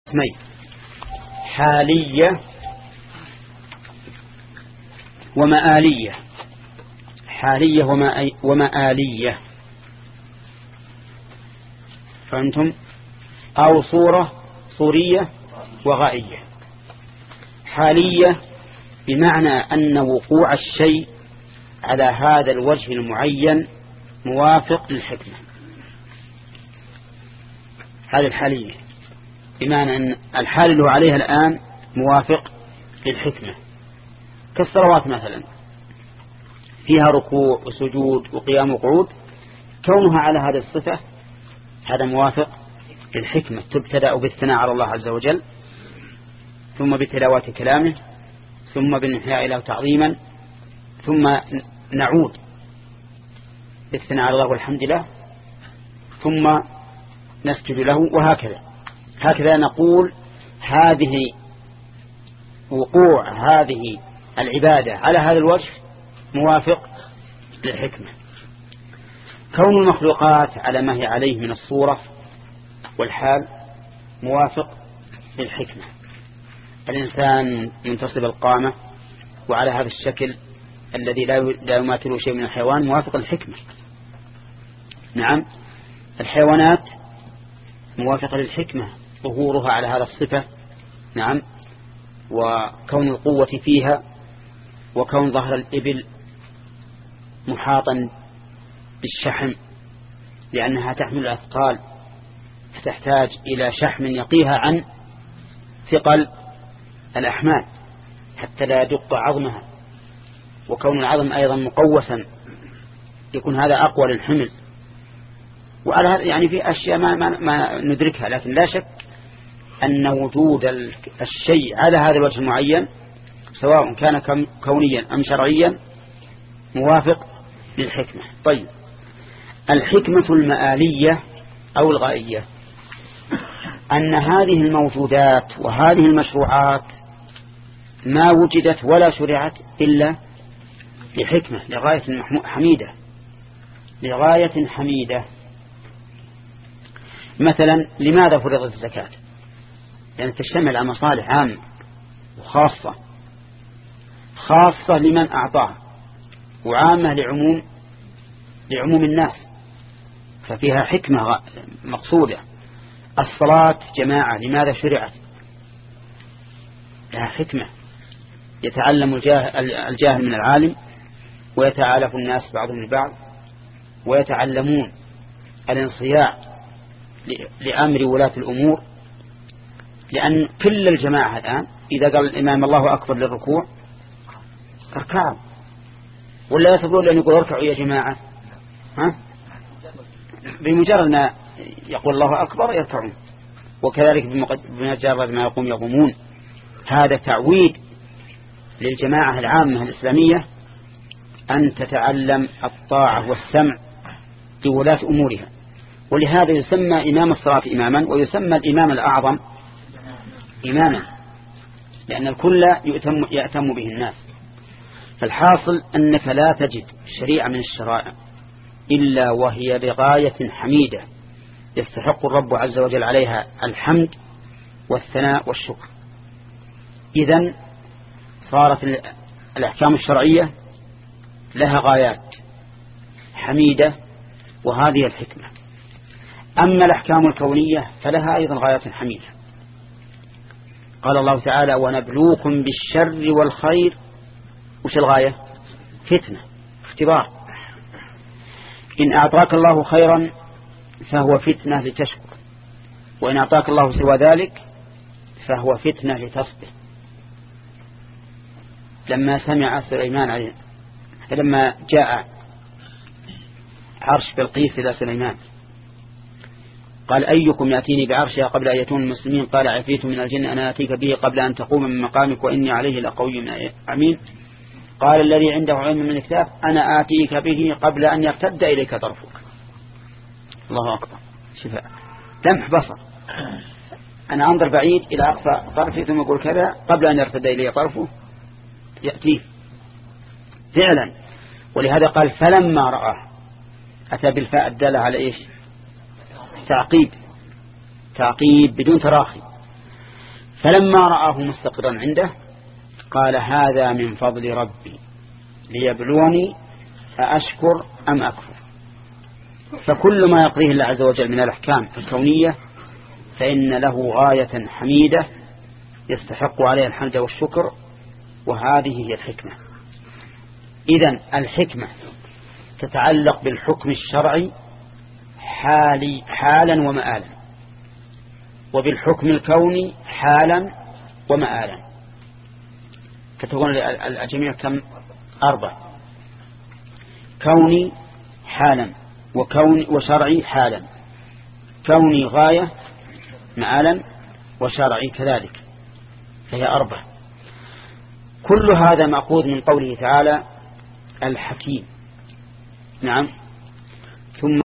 اسمين: حالية ومآلية. حالية ومآلية، فهمتم؟ أو صورية وغائية. حالية بمعنى أن وقوع الشيء على هذا الوجه المعين موافق للحكمة. هذه الحالية بمعنى أن الحال اللي هو عليها الآن موافق للحكمة، كالصلوات مثلا فيها ركوع وسجود وقيام وقعود، كونها على هذه الصفة هذا موافق للحكمة. تبتدأ بالثناء على الله عز وجل، ثم بتلاوة كلامه، ثم بالانحياء له تعظيما، ثم نعود بالثناء على الله والحمد لله، ثم نسجد له، وهكذا نقول هذه وقوع هذه العبادة على هذا الوجه موافق للحكمة. كون المخلوقات على ما هي عليه من الصورة والحال موافق للحكمة. الإنسان منتصب القامة وعلى هذا الشكل الذي لا يماثله شيء من الحيوان موافق للحكمة. نعم، الحيوانات موافقة للحكمة، ظهورها على هذا الصفة. نعم، وكون القوة فيها، وكون ظهر الإبل محاطا بالشحم لأنها تحمل الأثقال فتحتاج إلى شحم يقيها عن ثقل الأحمال حتى لا يدق عظمها، وكون العظم أيضا مقوسا يكون هذا أقوى للحمل. وعلى هذا يعني في أشياء ما ندركها، لكن لا شك أن وجود الشيء على هذا الوجه المعين سواء كان كونيا أم شرعيا موافق للحكمة. طيب، الحكمة المآلية أو الغائية أن هذه الموجودات وهذه المشروعات ما وجدت ولا شرعت إلا لحكمة، لغاية حميدة، لغاية حميدة. مثلا لماذا فرضت الزكاة؟ لأن تشتمل على مصالح عامة وخاصة، خاصة لمن أعطاها، وعامة لعموم الناس، ففيها حكمة مقصودة. الصلاة جماعة لماذا شرعت؟ لها حكمة، يتعلم الجاهل من العالم، ويتعالف الناس بعضهم البعض، ويتعلمون الانصياع لأمر ولاة الأمور. لأن كل الجماعة الآن إذا قال الإمام الله أكبر للركوع اركعوا، ولا يصبرون لأن يقول اركعوا يا جماعة، بمجرد ما يقول الله أكبر يركعون، وكذلك بمجرد ما يقومون. هذا تعويد للجماعة العامة الإسلامية أن تتعلم الطاعة والسمع لولاة أمورها. ولهذا يسمى إمام الصلاة إماما، ويسمى الإمام الأعظم إماما، لأن الكل يأتم به الناس. فالحاصل أنك لا تجد شريعة من الشرائع إلا وهي بغاية حميدة يستحق الرب عز وجل عليها الحمد والثناء والشكر. إذن صارت الأحكام الشرعية لها غايات حميدة، وهذه الحكمة. أما الأحكام الكونية فلها أيضا غايات حميدة. قال الله تعالى: ونبلوكم بالشر والخير. وش الغاية؟ فتنة، اختبار. إن أعطاك الله خيرا فهو فتنة لتشكر، وإن أعطاك الله سوى ذلك فهو فتنة لتصبر. لما سمع سليمان لما جاء عرش بلقيس إلى سليمان قال: أيكم يأتيني بعرشها قبل أن يأتون المسلمين؟ قال: عفريت من الجن أنا آتيك به قبل أن تقوم من مقامك وإني عليه لقوي أمين. قال الذي عنده علم من الكتاب: أنا آتيك به قبل أن يرتد إليك طرفك. الله أكبر، شفاء لمح بصر. أنا أنظر بعيد إلى أقصى طرفي ثم أقول كذا قبل أن يرتد إلي طرفه يأتيه فعلا. ولهذا قال: فلما رآه، أتى بالفاء الدالة على إيش؟ تعقيب بدون تراخي. فلما رآه مستقرا عنده قال هذا من فضل ربي ليبلوني أأشكر أم أكفر. فكل ما يقضيه الله عز وجل من الأحكام الكونية فإن له غاية حميدة يستحق عليها الحمد والشكر، وهذه هي الحكمة. إذن الحكمة تتعلق بالحكم الشرعي حالا ومآلا، وبالحكم الكوني حالا ومآلا. فتكون الجميع كم؟ 4: كوني حالا، وكوني وشرعي حالا، كوني غاية مآلا، وشرعي كذلك، فهي 4. كل هذا مأخوذ من قوله تعالى الحكيم. نعم. ثم